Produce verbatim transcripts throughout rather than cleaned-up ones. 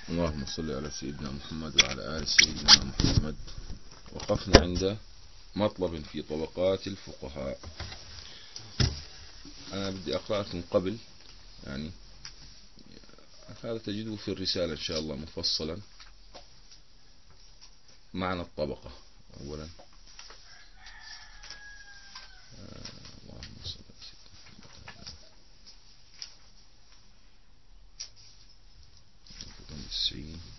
اللهم صل على سيدنا محمد وعلى آل سيدنا محمد. وقفنا عند مطلب في طبقات الفقهاء. أنا بدي أقرأ لكم قبل، يعني هذا تجده في الرسالة إن شاء الله مفصلا معنى الطبقة. أولا اللهم صل على سيدنا محمد.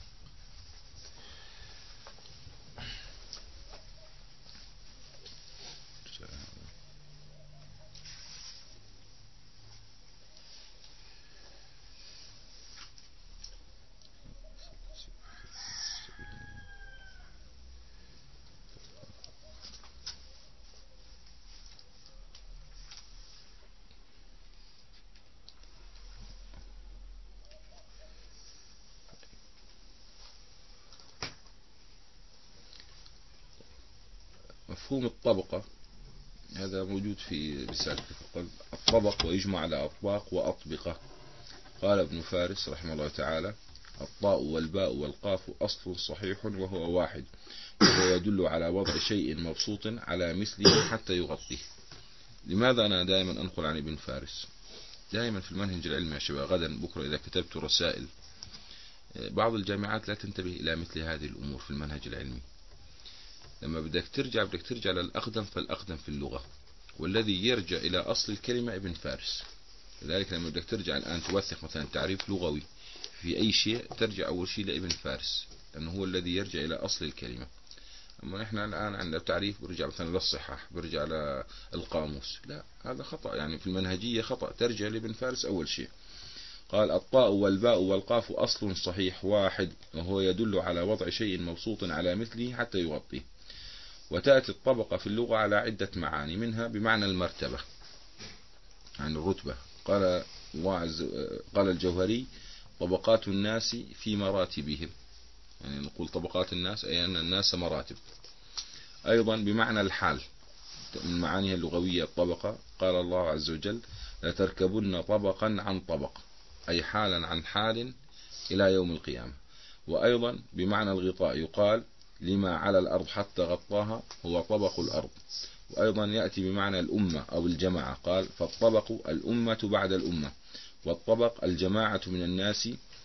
مفهوم الطبقة هذا موجود في رسالة الطبق، ويجمع على أطباق وأطبقة. قال ابن فارس رحمه الله تعالى: الطاء والباء والقاف أصل صحيح وهو واحد، وهو يدل على وضع شيء مبسوط على مثله حتى يغطيه. لماذا أنا دائما أنقل عن ابن فارس؟ دائما في المنهج العلمي يا شباب، غدا بكرة إذا كتبت رسائل، بعض الجامعات لا تنتبه إلى مثل هذه الأمور في المنهج العلمي. لما بدك ترجع بدك ترجع للأقدم فالأقدم في اللغة، والذي يرجع إلى أصل الكلمة ابن فارس. لذلك لما بدك ترجع الآن توثق مثلا تعريف لغوي في أي شيء، ترجع أول شيء لابن فارس، لأنه هو الذي يرجع إلى أصل الكلمة. أما نحن الآن عندنا تعريف برجع مثلا للصحاح، برجع للقاموس، لا، هذا خطأ. يعني في المنهجية خطأ، ترجع لابن فارس أول شيء. قال: الطاء والباء والقاف أصل صحيح واحد، وهو يدل على وضع شيء مبسوط على مثله حتى يغطيه. وتأتي الطبقة في اللغة على عدة معاني، منها بمعنى المرتبة، عن الرتبة. قال الله عز قال الجوهري: طبقات الناس في مراتبهم، يعني نقول طبقات الناس أي أن الناس مراتب. أيضا بمعنى الحال، من معانيها اللغوية الطبقة. قال الله عز وجل: لتركبن طبقا عن طبق، أي حالا عن حال إلى يوم القيامة. وأيضا بمعنى الغطاء، يقال: لما على الأرض حتى غطاها هو طبق الأرض. وأيضا يأتي بمعنى الأمة أو الجماعة، قال: فالطبق الأمة بعد الأمة، والطبق الجماعة من الناس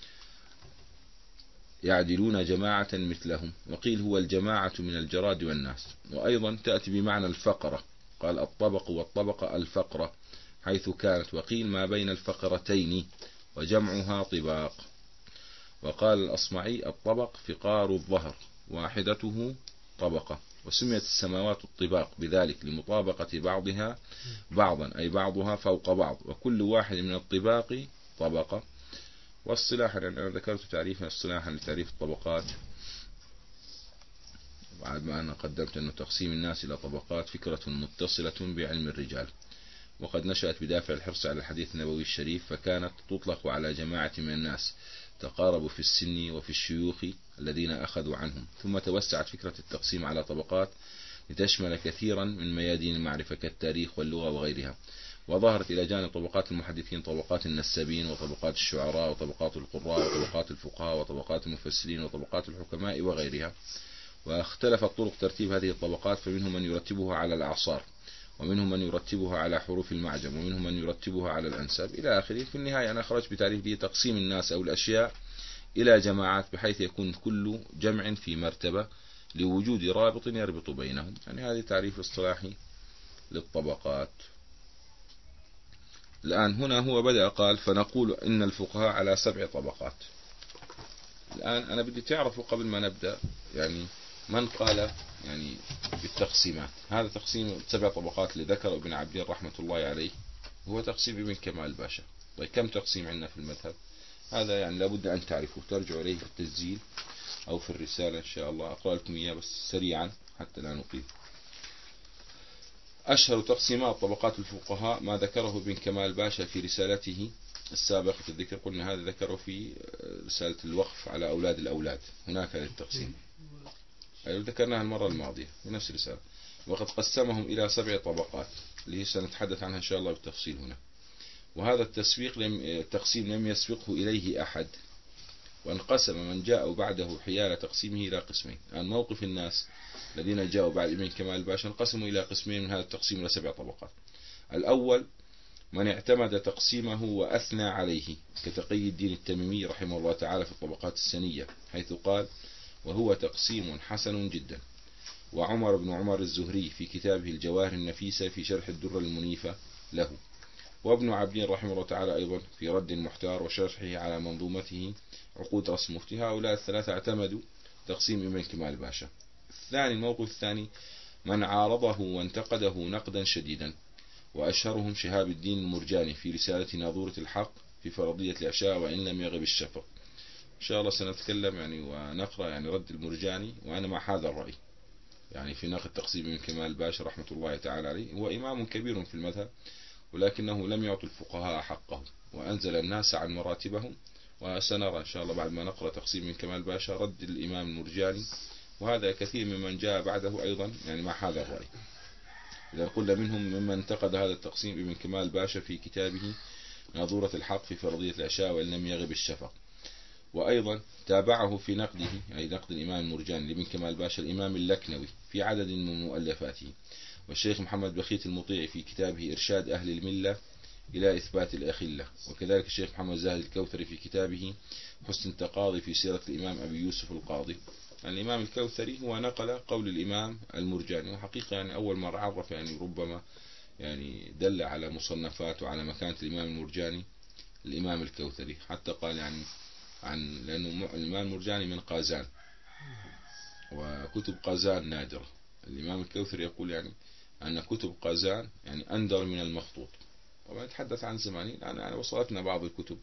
يعدلون جماعة مثلهم. وقيل هو الجماعة من الجراد والناس. وأيضا تأتي بمعنى الفقرة، قال: الطبق والطبقة الفقرة حيث كانت. وقيل ما بين الفقرتين، وجمعها طباق. وقال الأصمعي: الطبق فقار الظهر، واحدته طبقة. وسميت السماوات الطباق بذلك لمطابقة بعضها بعضا، أي بعضها فوق بعض، وكل واحد من الطباق طبقة. والصلاح، أنا ذكرت تعريفا اصطلاحا لتعريف الطبقات بعد ما أنا قدمت أن تقسيم الناس إلى طبقات فكرة متصلة بعلم الرجال، وقد نشأت بدافع الحرص على الحديث النبوي الشريف، فكانت تطلق على جماعة من الناس تقاربوا في السن وفي الشيوخ الذين أخذوا عنهم. ثم توسعت فكرة التقسيم على طبقات لتشمل كثيرا من ميادين المعرفة كالتاريخ واللغة وغيرها. وظهرت إلى جانب طبقات المحدثين طبقات النسابين، وطبقات الشعراء، وطبقات القراء، وطبقات الفقهاء، وطبقات المفسرين، وطبقات الحكماء وغيرها. واختلفت طرق ترتيب هذه الطبقات، فمنهم من يرتبها على الأعصار، ومنهم من يرتبها على حروف المعجم، ومنهم من يرتبها على الأنساب إلى آخره. في النهاية أنا خرجت بتعريف به تقسيم الناس أو الأشياء إلى جماعات، بحيث يكون كل جمع في مرتبة لوجود رابط يربط بينهم. يعني هذه تعريف اصطلاحي للطبقات. الآن هنا هو بدأ قال: فنقول إن الفقهاء على سبع طبقات. الآن أنا بدي تعرفوا قبل ما نبدأ يعني من قال يعني بالتقسيمات. هذا تقسيم سبع طبقات اللي ذكر ابن عبدين رحمة الله عليه، هو تقسيم ابن كمال باشا. طيب كم تقسيم عندنا في المذهب؟ هذا يعني لابد أن تعرفوا، ترجعوا إليه في التسجيل أو في الرسالة إن شاء الله. أقرأ لكم إياه بس سريعا حتى لا نطيل. أشهر تقسيمات طبقات الفقهاء ما ذكره ابن كمال باشا في رسالته السابقة الذكر. قلنا هذا ذكره في رسالة الوقف على أولاد الأولاد، هناك هذا التقسيم، أيوة ذكرناها المرة الماضية في نفس الرسالة. وقد قسمهم إلى سبع طبقات اللي سنتحدث عنها إن شاء الله بالتفصيل هنا. وهذا التسويق لم التقسيم لم يسبقه إليه أحد، وانقسم من جاء بعده حيال تقسيمه إلى قسمين. الآن موقف الناس الذين جاءوا بعد ابن كمال باشا انقسموا إلى قسمين من هذا التقسيم إلى سبع طبقات. الأول من اعتمد تقسيمه وأثنى عليه كتقي الدين التميمي رحمه الله تعالى في الطبقات السنية، حيث قال: وهو تقسيم حسن جدا. وعمر بن عمر الزهري في كتابه الجواهر النفيسة في شرح الدر المنيفة له. وابن عبدين رحمه الله تعالى أيضا في رد المحتار وشرحه على منظومته عقود رسم مفتي. هؤلاء الثلاثة اعتمدوا تقسيم ابن كمال باشا. الثاني الموقف الثاني من عارضه وانتقده نقدا شديدا، وأشهرهم شهاب الدين المرجاني في رسالة ناظورة الحق في فرضية العشاء وإن لم يغب الشفق. إن شاء الله سنتكلم يعني ونقرأ يعني رد المرجاني، وأنا مع هذا الرأي يعني في نقد تقسيم ابن كمال باشا رحمة الله تعالى عليه. هو إمام كبير في المذهب، ولكنه لم يعطي الفقهاء حقه وأنزل الناس عن مراتبهم. وسنرى إن شاء الله بعد ما نقرأ تقسيم ابن كمال باشا رد الإمام المرجاني، وهذا كثير ممن جاء بعده أيضا يعني مع هذا الرأي. إذا قلنا منهم ممن انتقد هذا التقسيم ابن كمال باشا في كتابه ناظورة الحق في فرضية العشاء وإن لم يغب الشفق. وأيضا تابعه في نقده أي نقد الإمام المرجاني لابن كمال باشا الإمام اللكنوي في عدد من مؤلفاته، والشيخ محمد بخيت المطيع في كتابه إرشاد أهل الملة إلى إثبات الأخلة، وكذلك الشيخ محمد زاهد الكوثري في كتابه حسن التقاضي في سيرة الإمام أبي يوسف القاضي. الإمام الكوثري هو نقل قول الإمام المرجاني، وحقيقة يعني أول مرة عرف يعني ربما يعني دل على مصنفات وعلى مكانة الإمام المرجاني الإمام الكوثري، حتى قال يعني عن لأنه الإمام المرجاني من قازان وكتب قازان نادرة. الإمام الكوثري يقول يعني أن كتب قازان يعني أندر من المخطوط، ويتحدث عن زمانين أنا وصلتنا بعض الكتب.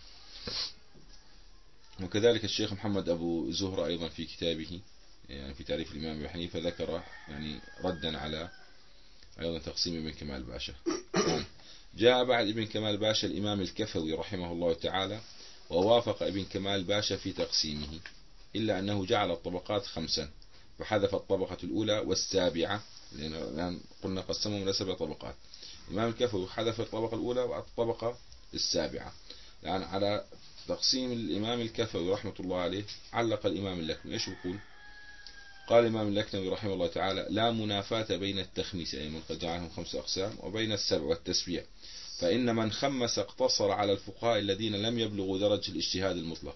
وكذلك الشيخ محمد أبو زهرة أيضا في كتابه يعني في تعريف الإمام أبي حنيفة ذكر يعني ردا على أيضا تقسيم ابن كمال باشا. جاء بعد ابن كمال باشا الإمام الكفوي رحمه الله تعالى، ووافق ابن كمال باشا في تقسيمه، إلا أنه جعل الطبقات خمسا وحذف الطبقة الأولى والسابعة، لأن قلنا قسمهم إلى سبع طبقات. الإمام الكفوي حذف الطبقة الأولى والطبقة السابعة. يعني على تقسيم الإمام الكفوي رحمة الله عليه علق الإمام اللكنوي. إيش يقول؟ قال الإمام اللكنوي رحمه الله تعالى: لا منافاة بين التخميس أي من قد جعلهم خمس أقسام وبين السبع والتسبيع، فإن من خمس اقتصر على الفقهاء الذين لم يبلغوا درجة الاجتهاد المطلق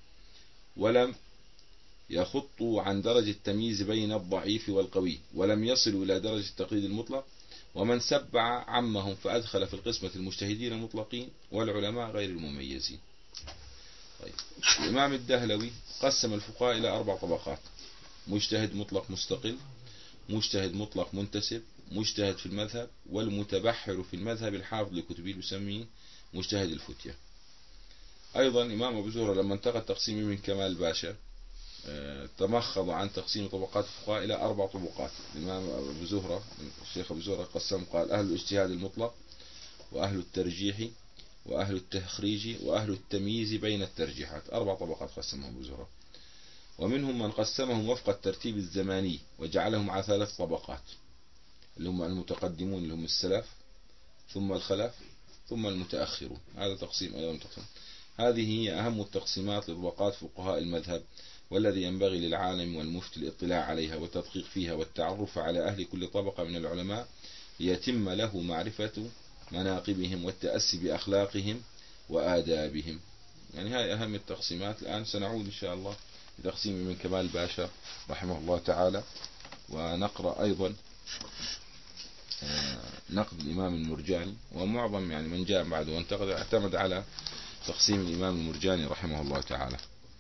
ولم يخطوا عن درجة التمييز بين الضعيف والقوي ولم يصلوا إلى درجة التقليد المطلق، ومن سبع عمهم فأدخل في القسمة المجتهدين المطلقين والعلماء غير المميزين. طيب. الإمام الدهلوي قسم الفقهاء إلى أربع طبقات: مجتهد مطلق مستقل، مجتهد مطلق منتسب، مجتهد في المذهب، والمتبحر في المذهب الحافظ لكتبه يسميه مجتهد الفتية. أيضا الإمام أبو زهرة لما انتقد تقسيم ابن كمال باشا تمخض عن تقسيم طبقات الفقهاء إلى أربع طبقات. الإمام أبو زهرة الشيخ أبو زهرة قسم قال: أهل الاجتهاد المطلق، وأهل الترجيح، وأهل التخريج، وأهل التمييز بين الترجيحات. أربع طبقات قسمهم أبو زهرة. ومنهم من قسمهم وفق الترتيب الزماني وجعلهم على ثلاث طبقات، اللي هم المتقدمون اللي هم السلف، ثم الخلف، ثم المتأخرون. هذا تقسيم أيضا تقسيم. هذه هي أهم التقسيمات لطبقات فقهاء المذهب، والذي ينبغي للعالم والمفتي الاطلاع عليها والتدقيق فيها والتعرف على أهل كل طبقة من العلماء ليتم له معرفة مناقبهم والتأسي بأخلاقهم وآدابهم. يعني هاي أهم التقسيمات. الآن سنعود إن شاء الله لتقسيم ابن كمال باشا رحمه الله تعالى، ونقرأ أيضا نقد الإمام المرجاني. ومعظم يعني من جاء بعده وانتقد اعتمد على تقسيم الإمام المرجاني رحمه الله تعالى.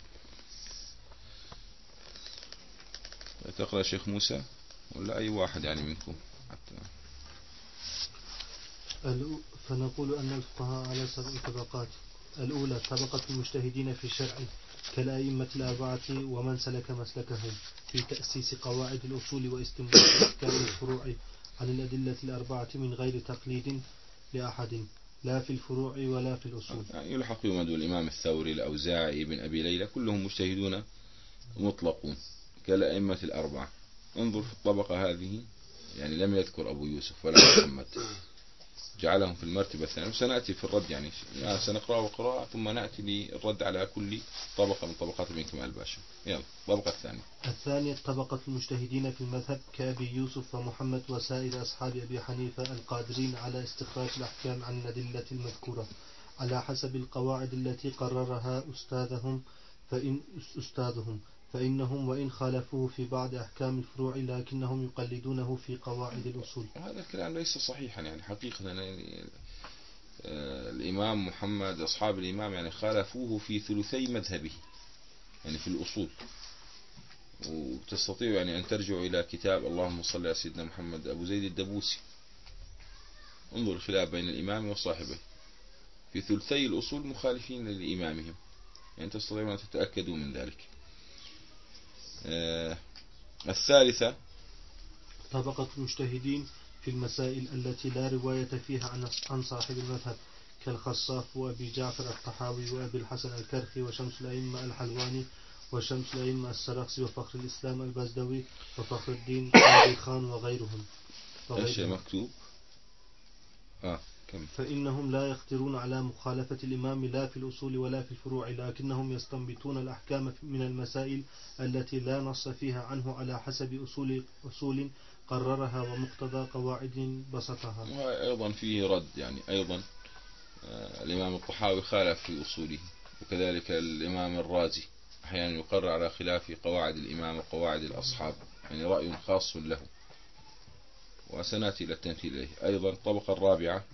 تقرأ شيخ موسى ولا أي واحد يعني منكم حتى. فنقول أن الفقهاء على سبع طبقات: الأولى طبقة المجتهدين في الشرع كالأئمة الأربعة ومن سلك مسلكهم في تأسيس قواعد الأصول واستنباط أحكام الفروع عن الأدلة الأربعة من غير تقليد لأحد لا في الفروع ولا في الأصول. يلحق يمد الإمام الثوري الأوزاعي ابن أبي ليلى كلهم مجتهدون مطلقون كالأئمة الأربعة. انظر في الطبقة هذه يعني لم يذكر أبو يوسف ولا محمد، جعلهم في المرتبة الثانية. وسنأتي في الرد يعني, يعني سنقرأ قراءة ثم نأتي للرد على كل طبقة من طبقات ابن كمال باشا. يلا الطبقة الثانية. الثانية طبقة المجتهدين في المذهب كأبي يوسف ومحمد وسائر أصحاب أبي حنيفة القادرين على استخراج الأحكام عن الأدلة المذكورة على حسب القواعد التي قررها أستاذهم فإن أستاذهم فإنهم وإن خالفوه في بعض أحكام الفروع لكنهم يقلدونه في قواعد الأصول. هذا الكلام ليس صحيحا يعني حقيقة. يعني الإمام محمد أصحاب الإمام يعني خالفوه في ثلثي مذهبه يعني في الأصول. وتستطيع يعني أن ترجعوا إلى كتاب اللهم صل على سيدنا محمد أبو زيد الدبوسي. انظر الخلاف بين الإمام وصاحبه في ثلثي الأصول مخالفين لإمامهم. يعني تستطيعون أن تتأكدوا من ذلك. آه الثالثة طبقة المجتهدين في المسائل التي لا رواية فيها عن صاحب المذهب كالخصاف وأبي جعفر الطحاوي وأبي الحسن الكرخي وشمس الأئمة الحلواني وشمس الأئمة السرخسي وفخر الإسلام البزدوي وفخر الدين قاضي خان وغيرهم. ايش مكتوب؟ آه. كم. فإنهم لا يقدرون على مخالفة الإمام لا في الأصول ولا في الفروع لكنهم يستنبطون الأحكام من المسائل التي لا نص فيها عنه على حسب أصول أصول قررها ومقتضى قواعد بسطها. وأيضا فيه رد يعني أيضا الإمام الطحاوي خالف في أصوله وكذلك الإمام الرازي أحيانا يقرر على خلاف قواعد الإمام وقواعد الأصحاب يعني رأي خاص له. وسنأتي إلى التمثيل إليه. أيضا الطبقة الرابعة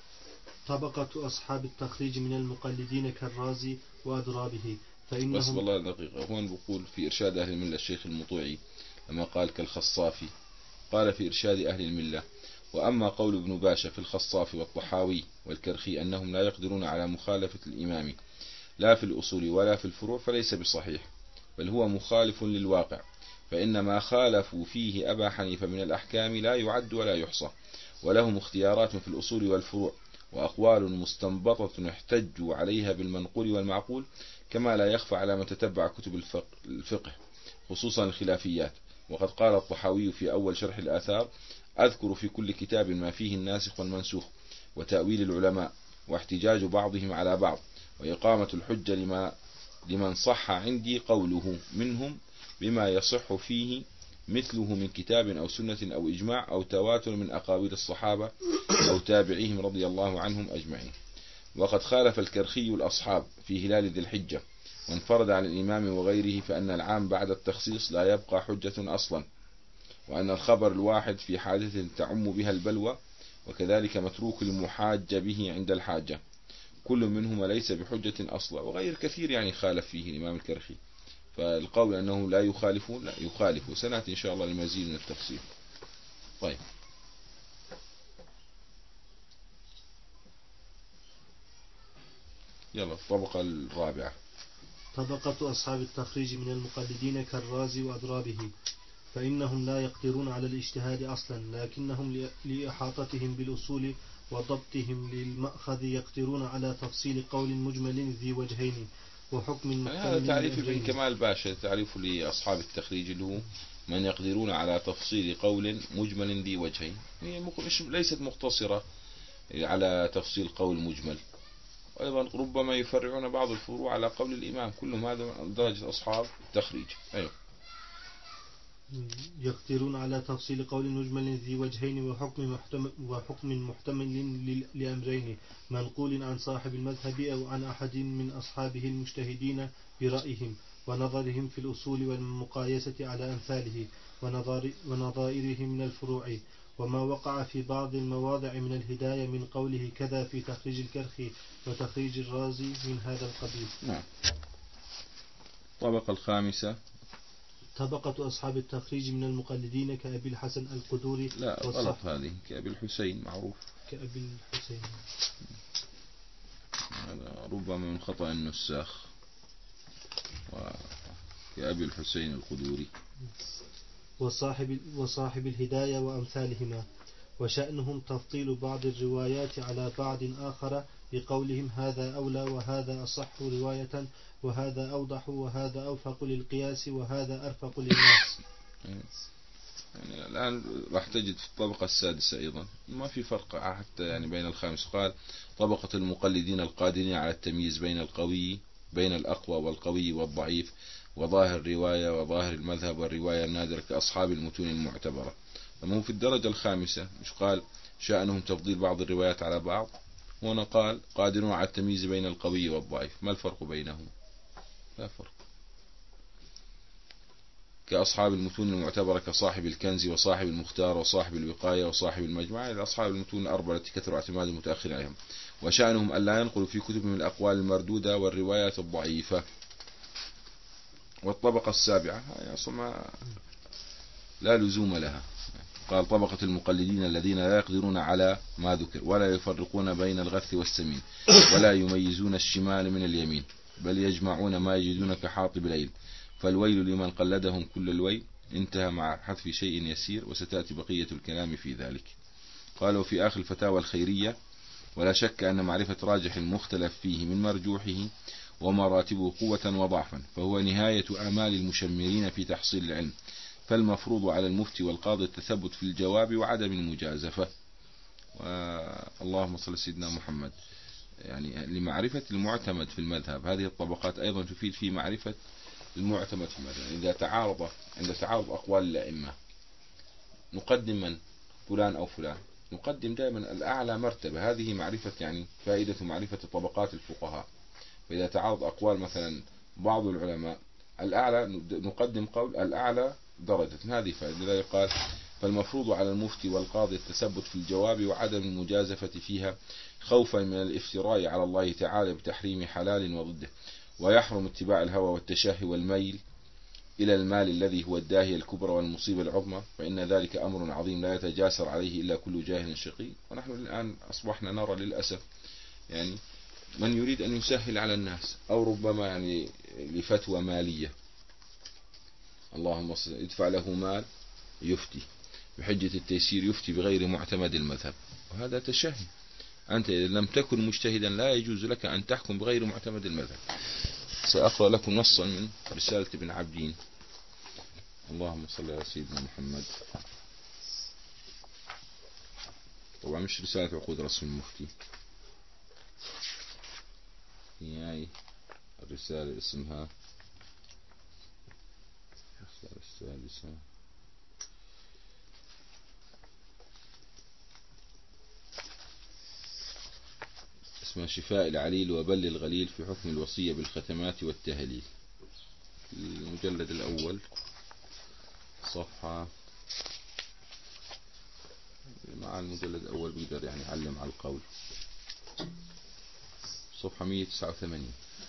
طبقة أصحاب التخريج من المقلدين كالرازي وأضرابه فإنهم بس والله دقيقة. هون بقول في إرشاد أهل الملة الشيخ المطوعي لما قال كالخصافي قال في إرشاد أهل الملة وأما قول ابن باشا في الخصاف والطحاوي والكرخي أنهم لا يقدرون على مخالفة الإمام لا في الأصول ولا في الفروع فليس بصحيح بل هو مخالف للواقع. فإن ما خالفوا فيه أبا حنيفة من الأحكام لا يعد ولا يحصى ولهم اختيارات في الأصول والفروع وأقوال مستنبطة يحتج عليها بالمنقول والمعقول كما لا يخفى على من تتبع كتب الفقه خصوصا الخلافيات. وقد قال الطحاوي في أول شرح الآثار أذكر في كل كتاب ما فيه الناسخ والمنسوخ وتأويل العلماء واحتجاج بعضهم على بعض وإقامة الحجة لما لمن صح عندي قوله منهم بما يصح فيه مثله من كتاب أو سنة أو إجماع أو تواتر من أقاويل الصحابة أو تابعيهم رضي الله عنهم أجمعين. وقد خالف الكرخي الأصحاب في هلال ذي الحجة وانفرد عن الإمام وغيره فأن العام بعد التخصيص لا يبقى حجة أصلا وأن الخبر الواحد في حادثة تعم بها البلوى وكذلك متروك المحاج به عند الحاجة كل منهما ليس بحجة أصلا. وغير كثير يعني خالف فيه الإمام الكرخي. فالقول أنه لا يخالفون لا يخالف. وسنأتي إن شاء الله لمزيد من التفصيل. طيب يلا الطبقة الرابعة طبقة أصحاب التخريج من المقلدين كالرازي وأضرابه فإنهم لا يقدرون على الاجتهاد أصلا لكنهم لإحاطتهم بالأصول وضبطهم للمأخذ يقدرون على تفصيل قول مجمل ذي وجهين وحكم هذا تعريف ابن كمال باشا. تعريف لأصحاب التخريج اللي هو من يقدرون على تفصيل قول مجمل ذي وجهين. هي ليست مقتصرة على تفصيل قول مجمل. وأيضا ربما يفرعون بعض الفروع على قول الإمام. كلهم هذا درجة أصحاب التخريج. أيوه يقدرون على تفصيل قول مجمل ذي وجهين وحكم محتمل, وحكم محتمل لأمرين منقول عن صاحب المذهب أو عن أحد من أصحابه المجتهدين برأيهم ونظرهم في الأصول والمقايسة على أمثاله ونظائرهم من الفروع. وما وقع في بعض المواضع من الهداية من قوله كذا في تخريج الكرخي وتخريج الرازي من هذا القبيل. نعم. الطبقة الخامسة طبقة أصحاب التخريج من المقلدين كأبي الحسن القدوري. لا غلط هذه كأبي الحسين معروف كأبي الحسين. هذا ربما من خطأ النساخ. كأبي الحسين القدوري وصاحب, وصاحب الهداية وأمثالهما وشأنهم تفضيل بعض الروايات على بعض آخر بقولهم هذا أولى وهذا أصح رواية وهذا أوضح وهذا أوفق للقياس وهذا أرفق للناس. يعني الآن راح تجد في الطبقة السادسة أيضا ما في فرق حتى يعني بين الخامس. قال طبقة المقلدين القادرين على التمييز بين القوي بين الأقوى والقوي والضعيف وظاهر الرواية وظاهر المذهب والرواية النادرة كأصحاب المتون المعتبرة. أما هو في الدرجة الخامسة مش قال شأنهم تفضيل بعض الروايات على بعض، هنا قال قادرون على التمييز بين القوي والضعيف. ما الفرق بينهم؟ لا فرق. كأصحاب المتون المعتبرة كصاحب الكنز وصاحب المختار وصاحب الوقاية وصاحب المجمع، إلى أصحاب المتون الأربعة التي كثر اعتماد المتأخر عليهم. وشأنهم ألا ينقلوا في كتبهم الأقوال المردودة والروايات الضعيفة. والطبقة السابعة هي أصلا لا لزوم لها. قال طبقة المقلدين الذين لا يقدرون على ما ذكر ولا يفرقون بين الغث والسمين ولا يميزون الشمال من اليمين بل يجمعون ما يجدون كحاطب العيل، فالويل لمن قلدهم كل الويل. انتهى مع حذف شيء يسير وستأتي بقية الكلام في ذلك. قالوا في آخر الفتاوى الخيرية ولا شك أن معرفة راجح المختلف فيه من مرجوحه ومراتبه قوة وضعفا فهو نهاية آمال المشمرين في تحصيل العلم، فالمفروض على المفتي والقاضي التثبت في الجواب وعدم المجازفة. اللهم صل سيدنا محمد. يعني لمعرفة المعتمد في المذهب هذه الطبقات أيضا تفيد في معرفة المعتمد في المذهب. إذا تعارض عند تعارض أقوال الأئمة نقدم من؟ فلان أو فلان، نقدم دائما الأعلى مرتبة. هذه معرفة يعني فائدة معرفة طبقات الفقهاء. فإذا تعارض أقوال مثلا بعض العلماء الأعلى نقدم قول الأعلى درجة، هذه فائدة. لذلك قال فالمفروض على المفتي والقاضي التثبت في الجواب وعدم المجازفة فيها خوفا من الافتراء على الله تعالى بتحريم حلال وضده، ويحرم اتباع الهوى والتشهي والميل إلى المال الذي هو الداهية الكبرى والمصيبة العظمى، فإن ذلك أمر عظيم لا يتجاسر عليه إلا كل جاهل شقي. ونحن الآن أصبحنا نرى للأسف يعني من يريد أن يسهل على الناس أو ربما يعني لفتوى مالية اللهم صل ادفع له مال يفتي بحجة التيسير، يفتي بغير معتمد المذهب، وهذا تشهي. أنت إذا لم تكن مجتهدا لا يجوز لك أن تحكم بغير معتمد المذهب. سأقرأ لكم نصا من رسالة ابن عبدين. اللهم صل على سيدنا محمد. طبعا مش رسالة عقود رسم المفتي، هي الرسالة اسمها الرسالة السادسة اسمها شفاء العليل وبل الغليل في حكم الوصية بالختمات والتهليل. المجلد الأول صفحة مع المجلد الأول بيقدر يعني يعلم على القول صفحة مئة وتسعة وثمانين.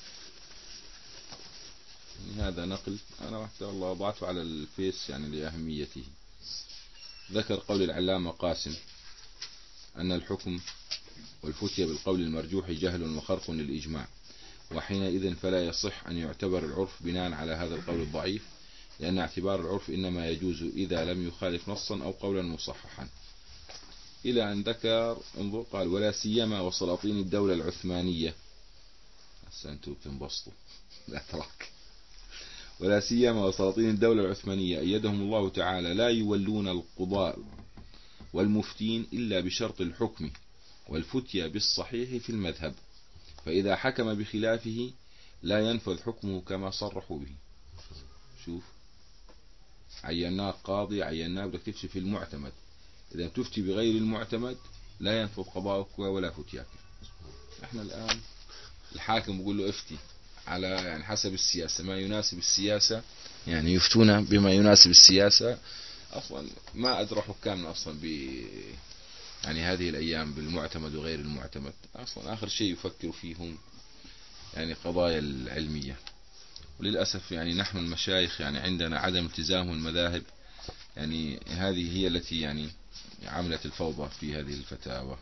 يعني هذا نقل أنا حتى والله وضعته على الفيس يعني لأهميته. ذكر قول العلامة قاسم أن الحكم والفتية بالقول المرجوح جهل وخرق للإجماع، وحينئذ فلا يصح أن يعتبر العرف بناء على هذا القول الضعيف، لأن اعتبار العرف إنما يجوز إذا لم يخالف نصا أو قولا مصححا. إلى أن ذكر انظر قال ولا سيما وسلاطين الدولة العثمانية. أنتم بتنبسطوا لا تراك. ولا سيما وسلاطين الدولة العثمانية أيدهم الله تعالى لا يولون القضاء والمفتين إلا بشرط الحكم والفتية بالصحيح في المذهب، فإذا حكم بخلافه لا ينفذ حكمه كما صرحوا به. شوف عيناه قاضي عيناه بدك تفتي في المعتمد، إذا تفتي بغير المعتمد لا ينفذ قضاءك ولا فتياك. احنا الآن الحاكم بيقول له افتي على يعني حسب السياسة ما يناسب السياسة، يعني يفتون بما يناسب السياسة. أصلا ما أدرى حكامنا أصلا ب يعني هذه الأيام بالمعتمد وغير المعتمد، أصلا آخر شيء يفكروا فيهم يعني قضايا العلمية. وللأسف يعني نحن المشايخ يعني عندنا عدم التزام المذاهب، يعني هذه هي التي يعني عملت الفوضى في هذه الفتاوى.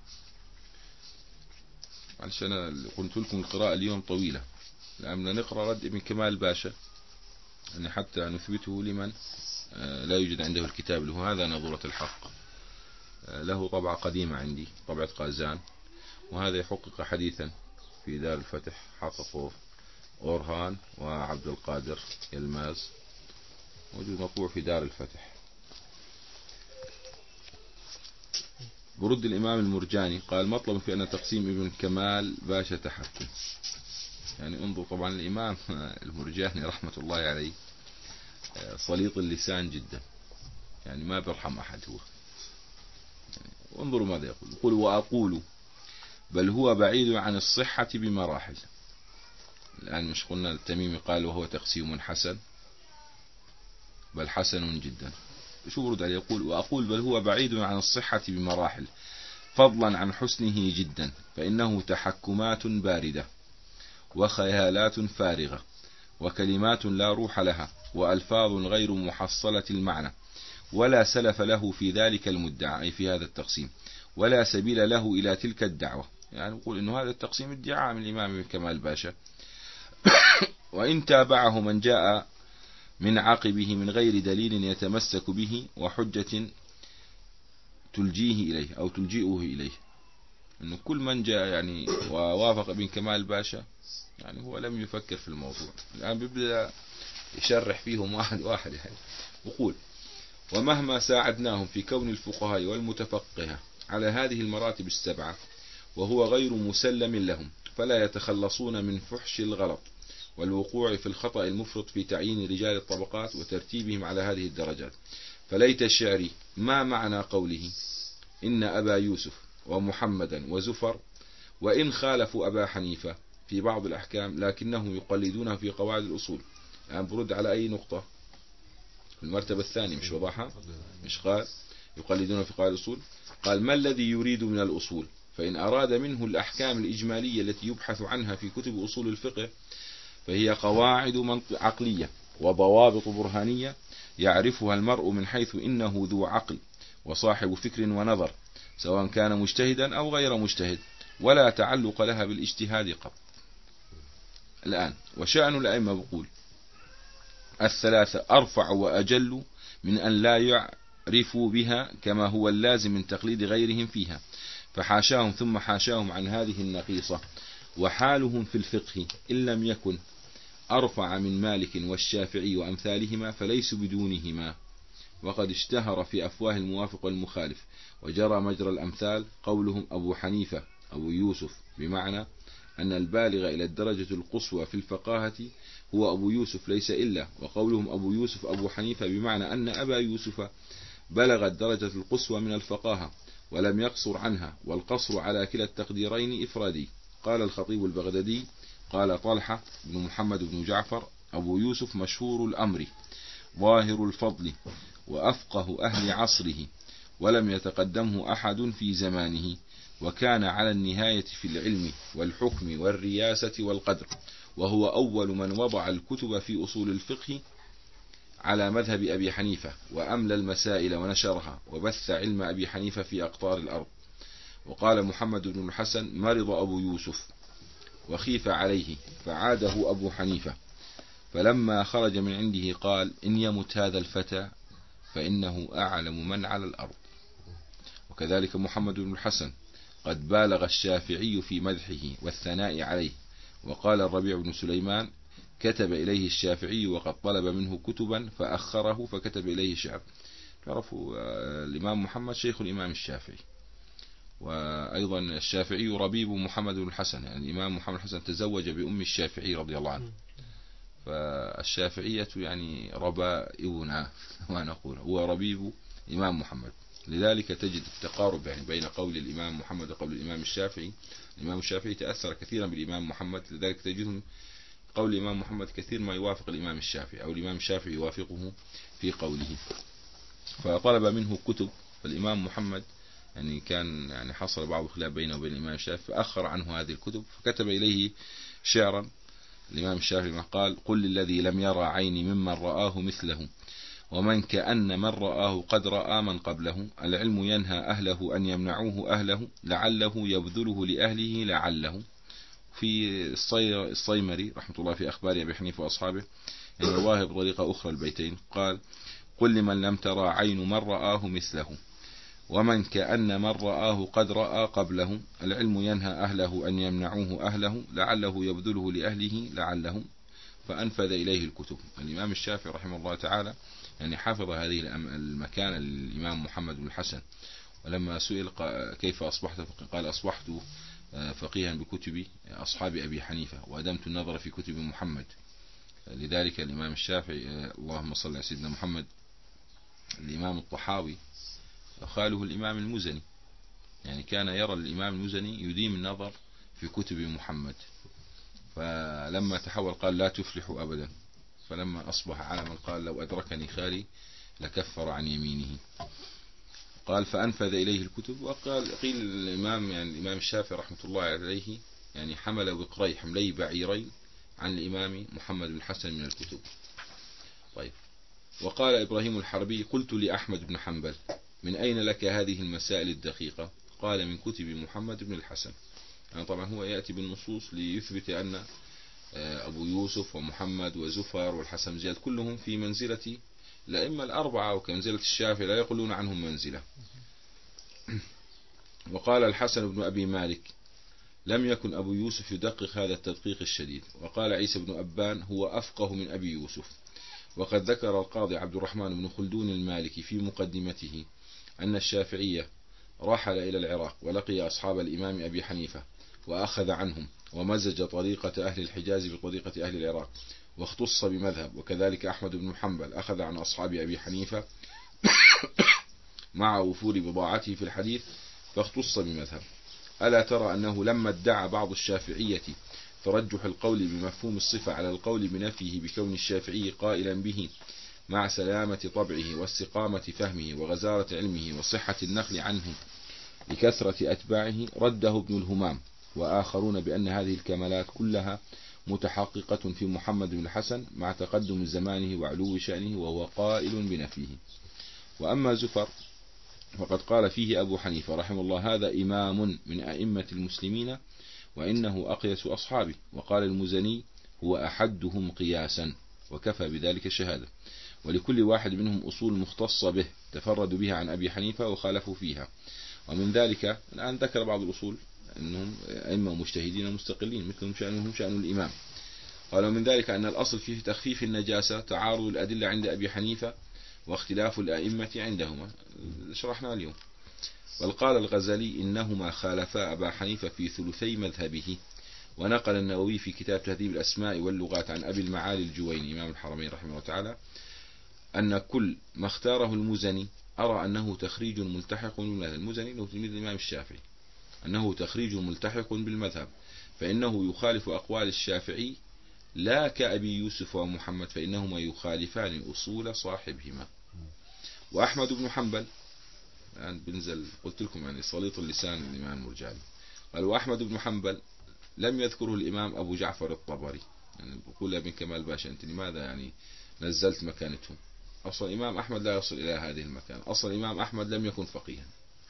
علشان قلت لكم القراءة اليوم طويلة، لأننا نقرأ رد ابن كمال باشا يعني حتى نثبته لمن لا يوجد عنده الكتاب اللي هو هذا نظرة الحق، له طبعة قديمة عندي طبعة قازان، وهذا يحقق حديثا في دار الفتح حققه أورهان وعبد القادر يلماز، موجود مطبوع في دار الفتح. برد الإمام المرجاني قال مطلب في أن تقسيم ابن كمال باشا تحكم. يعني انظر طبعا الإمام المرجاني رحمة الله عليه صليط اللسان جدا، يعني ما بيرحم أحد هو. يعني وانظروا ماذا يقول، يقول وأقول بل هو بعيد عن الصحة بمراحل. الآن مش قلنا التميمي قال وهو تقسيم حسن، بل حسن جدا. شو برد عليه؟ يقول وأقول بل هو بعيد عن الصحة بمراحل فضلا عن حسنه جدا، فإنه تحكمات باردة وخيالات فارغة وكلمات لا روح لها وألفاظ غير محصلة المعنى، ولا سلف له في ذلك المدعى أي في هذا التقسيم، ولا سبيل له إلى تلك الدعوة. يعني نقول إنه هذا التقسيم ادعاء من الإمام ابن كمال باشا. وإن تابعه من جاء من عقبه من غير دليل يتمسك به وحجة تلجيه إليه أو تلجئه إليه، إنه كل من جاء يعني ووافق ابن كمال باشا يعني هو لم يفكر في الموضوع. الآن بيبدأ يشرح فيهم واحد واحد. يعني يقول ومهما ساعدناهم في كون الفقهاء والمتفقهة على هذه المراتب السبعة وهو غير مسلم لهم، فلا يتخلصون من فحش الغلط والوقوع في الخطأ المفرط في تعيين رجال الطبقات وترتيبهم على هذه الدرجات. فليت الشعري ما معنى قوله إن أبا يوسف ومحمدا وزفر وإن خالفوا أبا حنيفة في بعض الأحكام لكنهم يقلدونه في قواعد الأصول. الآن برد على أي نقطة؟ في المرتبة الثانية مش وضحها؟ مش قال يقلدون في قواعد الأصول؟ قال ما الذي يريد من الأصول؟ فإن أراد منه الأحكام الإجمالية التي يبحث عنها في كتب أصول الفقه فهي قواعد عقلية وضوابط برهانية يعرفها المرء من حيث إنه ذو عقل وصاحب فكر ونظر، سواء كان مجتهدا أو غير مجتهد، ولا تعلق لها بالاجتهاد قط. الآن وشأن الأئمة بقول الثلاثة أرفع وأجل من أن لا يعرفوا بها كما هو اللازم من تقليد غيرهم فيها، فحاشاهم ثم حاشاهم عن هذه النقيصة. وحالهم في الفقه إن لم يكن أرفع من مالك والشافعي وأمثالهما فليس بدونهما. وقد اشتهر في أفواه الموافق والمخالف وجرى مجرى الأمثال قولهم أبو حنيفة أبو يوسف، بمعنى أن البالغ إلى الدرجة القصوى في الفقاهة هو أبو يوسف ليس إلا، وقولهم أبو يوسف أبو حنيفة بمعنى أن أبا يوسف بلغ الدرجة القصوى من الفقاهة ولم يقصر عنها، والقصر على كلا التقديرين إفرادي. قال الخطيب البغدادي قال طلحة بن محمد بن جعفر أبو يوسف مشهور الأمر ظاهر الفضل وأفقه أهل عصره ولم يتقدمه أحد في زمانه، وكان على النهاية في العلم والحكم والرياسة والقدر، وهو أول من وضع الكتب في أصول الفقه على مذهب أبي حنيفة وأملى المسائل ونشرها وبث علم أبي حنيفة في أقطار الأرض. وقال محمد بن الحسن مرض أبو يوسف وخيف عليه فعاده أبو حنيفة، فلما خرج من عنده قال إن يمت هذا الفتى فإنه أعلم من على الأرض. وكذلك محمد بن الحسن قد بالغ الشافعي في مدحه والثناء عليه. وقال الربيع بن سليمان كتب إليه الشافعي وقد طلب منه كتبا فأخره فكتب إليه شعر. تعرفوا الإمام محمد شيخ الإمام الشافعي، وأيضا الشافعي ربيب محمد بن الحسن، يعني الإمام محمد الحسن تزوج بأم الشافعي رضي الله عنه، فالشافعية يعني ربائبنا ما نقول، هو ربيب إمام محمد. لذلك تجد التقارب يعني بين قول الإمام محمد وقول الإمام الشافعي. الإمام الشافعي تأثر كثيرا بالإمام محمد، لذلك تجدهم قول الإمام محمد كثير ما يوافق الإمام الشافعي أو الإمام الشافعي يوافقه في قوله، فطلب منه كتب. فالإمام محمد يعني كان يعني حصل بعض الخلاف بينه وبين الإمام الشافعي فأخر عنه هذه الكتب فكتب إليه شعرا. الإمام الشافعي ما قال قل للذي لم يرى عيني ممن رآه مثله ومن كأن من رآه قد رأى من قبله، العلم ينهى أهله أن يمنعوه أهله لعله يبذله لأهله لعله. في الصيمري رحمة الله في أخبار أبي حنيفة وأصحابه يعني الله بطريقة أخرى البيتين قال قل لمن لم ترى عين من رآه مثله ومن كأن من رآه قد رأى قبله، العلم ينهى أهله أن يمنعوه أهله لعله يبذله لأهله لعله، فأنفذ إليه الكتب. الإمام الشافعي رحمه الله تعالى يعني حفظ هذه المكانة للإمام محمد بن الحسن، ولما سئل كيف أصبحت قال أصبحت فقيها بكتب أصحاب أبي حنيفة وأدمت النظر في كتب محمد. لذلك الإمام الشافعي اللهم صل على سيدنا محمد الإمام الطحاوي خاله الإمام المزني، يعني كان يرى الإمام المزني يديم النظر في كتب محمد، فلما تحول قال لا تفلح أبدا، فلما أصبح عالما قال لو أدركني خالي لكفر عن يمينه. قال فأنفذ إليه الكتب. وقال قيل الإمام يعني الإمام الشافعي رحمة الله عليه يعني حمل وقري حملي بعيرين عن الإمام محمد بن الحسن من الكتب. طيب. وقال إبراهيم الحربي قلت لأحمد بن حنبل من أين لك هذه المسائل الدقيقة؟ قال من كتب محمد بن الحسن. يعني طبعا هو يأتي بالنصوص ليثبت أن أبو يوسف ومحمد وزفر والحسن زياد كلهم في منزلة الأئمة الأربعة، وكمنزلة الشافعي لا يقولون عنهم منزلة. وقال الحسن بن أبي مالك لم يكن أبو يوسف يدقق هذا التدقيق الشديد. وقال عيسى بن أبان هو أفقه من أبي يوسف. وقد ذكر القاضي عبد الرحمن بن خلدون المالكي في مقدمته أن الشافعية رحل إلى العراق ولقي أصحاب الإمام أبي حنيفة وأخذ عنهم، ومزج طريقة أهل الحجاز بطريقة أهل العراق واختص بمذهب. وكذلك أحمد بن حنبل أخذ عن أصحاب أبي حنيفة مع وفور بضاعته في الحديث فاختص بمذهب. ألا ترى أنه لما ادعى بعض الشافعية ترجح القول بمفهوم الصفة على القول بنفيه بكون الشافعي قائلا به مع سلامة طبعه واستقامة فهمه وغزارة علمه وصحة النقل عنه لكثرة أتباعه، رده ابن الهمام وآخرون بأن هذه الكمالات كلها متحققة في محمد بن الحسن مع تقدم زمانه وعلو شأنه، وهو قائل بنفيه. وأما زفر فقد قال فيه أبو حنيفة رحمه الله هذا إمام من أئمة المسلمين وإنه أقيس أصحابه. وقال المزني هو أحدهم قياسا وكفى بذلك شهادة. ولكل واحد منهم أصول مختصة به تفردوا بها عن أبي حنيفة وخالفوا فيها. ومن ذلك الآن ذكر بعض الأصول أنهم أئمة مجتهدين مستقلين مثلهم شأنهم شأن الإمام. قال ومن ذلك أن الأصل في تخفيف النجاسة تعارض الأدلة عند أبي حنيفة واختلاف الأئمة عندهما، شرحنا اليوم. وقال الغزالي إنهما خالفا أبا حنيفة في ثلثي مذهبه. ونقل النووي في كتاب تهذيب الأسماء واللغات عن أبي المعالي الجويني إمام الحرمين رحمه الله تعالى أن كل ما اختاره المزني أرى أنه تخريج ملتحق بالمذهب. المزني له تلميذ الإمام الشافعي، أنه تخريج ملتحق بالمذهب، فإنه يخالف أقوال الشافعي لا كأبي يوسف ومحمد فإنهما يخالفان أصول صاحبهما. وأحمد بن حنبل الآن بنزل قلت لكم يعني سليط اللسان الإمام المرجاني قال وأحمد بن حنبل لم يذكره الإمام أبو جعفر الطبري. يعني بقول ابن كمال باشا أنت لماذا يعني نزلت مكانتهم؟ أصل الإمام أحمد لا يصل إلى هذه المكان، أصل الإمام أحمد لم يكن فقيها.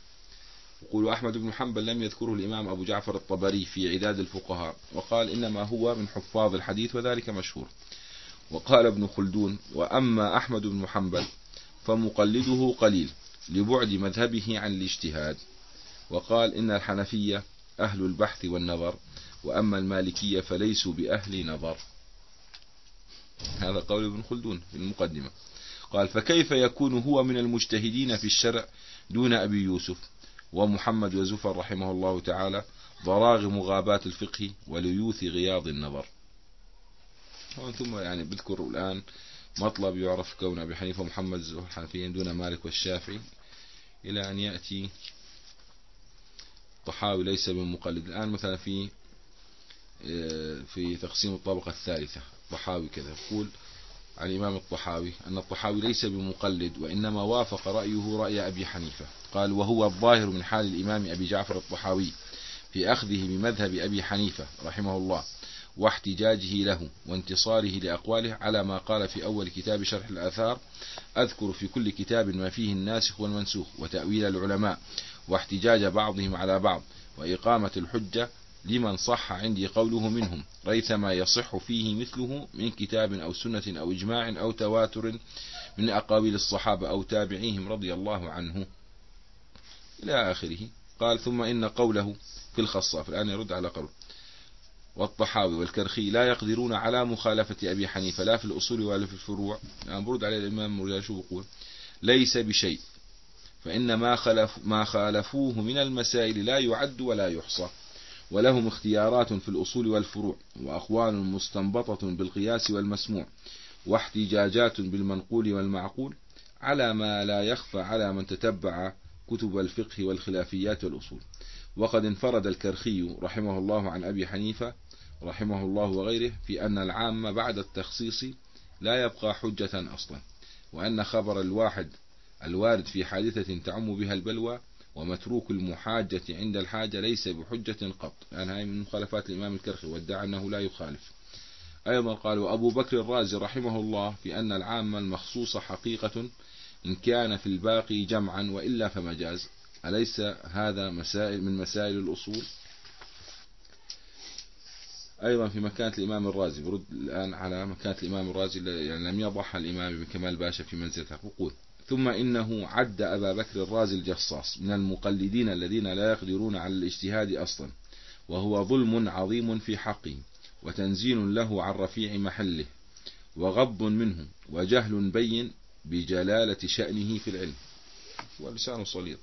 يقول أحمد بن حنبل لم يذكره الإمام أبو جعفر الطبري في عداد الفقهاء، وقال إنما هو من حفاظ الحديث وذلك مشهور. وقال ابن خلدون وأما أحمد بن حنبل فمقلده قليل لبعد مذهبه عن الاجتهاد. وقال إن الحنفية أهل البحث والنظر، وأما المالكية فليسوا بأهل نظر. هذا قول ابن خلدون في المقدمة. قال فكيف يكون هو من المجتهدين في الشرع دون أبي يوسف ومحمد وزفر رحمه الله تعالى ضراغم غابات الفقه وليوث غياض النظر. ثم يعني بذكر الآن مطلب يعرف كون أبي حنيفة ومحمد زفر الحنفيين دون مالك والشافعي، إلى أن يأتي الطحاوي ليس بمقلد. الآن مثلا في في تقسيم الطبقة الثالثة الطحاوي كذا يقول عن الإمام الطحاوي أن الطحاوي ليس بمقلد وإنما وافق رأيه رأي أبي حنيفة. قال وهو الظاهر من حال الإمام أبي جعفر الطحاوي في أخذه بمذهب أبي حنيفة رحمه الله واحتجاجه له وانتصاره لأقواله على ما قال في أول كتاب شرح الآثار أذكر في كل كتاب ما فيه الناسخ والمنسوخ وتأويل العلماء واحتجاج بعضهم على بعض وإقامة الحجة لمن صح عندي قوله منهم ريثما يصح فيه مثله من كتاب أو سنة أو إجماع أو تواتر من أقاويل الصحابة أو تابعيهم رضي الله عنه إلى آخره. قال ثم إن قوله في الخصاف الآن يرد على قول والطحاوي والكرخي لا يقدرون على مخالفة أبي حنيفة لا في الأصول ولا في الفروع. يعني برد على الإمام مرجان شو بقول ليس بشيء فإن ما, خلف ما خالفوه من المسائل لا يعد ولا يحصى، ولهم اختيارات في الأصول والفروع، وأقوال مستنبطة بالقياس والمسموع، واحتجاجات بالمنقول والمعقول، على ما لا يخفى على من تتبع كتب الفقه والخلافيات والأصول. وقد انفرد الكرخي رحمه الله عن أبي حنيفة رحمه الله وغيره في أن العام بعد التخصيص لا يبقى حجة أصلا، وأن خبر الواحد الوارد في حادثة تعم بها البلوى ومتروك المحاجة عند الحاجة ليس بحجة قط. يعني هاي من مخالفات الإمام الكرخي، وادعى أنه لا يخالف. أيضا قال وأبو بكر الرازي رحمه الله في أن العام المخصوص حقيقة إن كان في الباقي جمعا وإلا فمجاز. أليس هذا مسائل من مسائل الأصول؟ أيضا في مكانة الإمام الرازي، برد الآن على مكانة الإمام الرازي، يعني لم يضعها الإمام ابن كمال باشا في منزلته. يقول ثم إنه عد أبا بكر الرازي الجصاص من المقلدين الذين لا يقدرون على الاجتهاد أصلا، وهو ظلم عظيم في حقه، وتنزيل له عن رفيع محله، وغض منه، وجهل بين بجلالة شأنه في العلم، ولسانه صليط،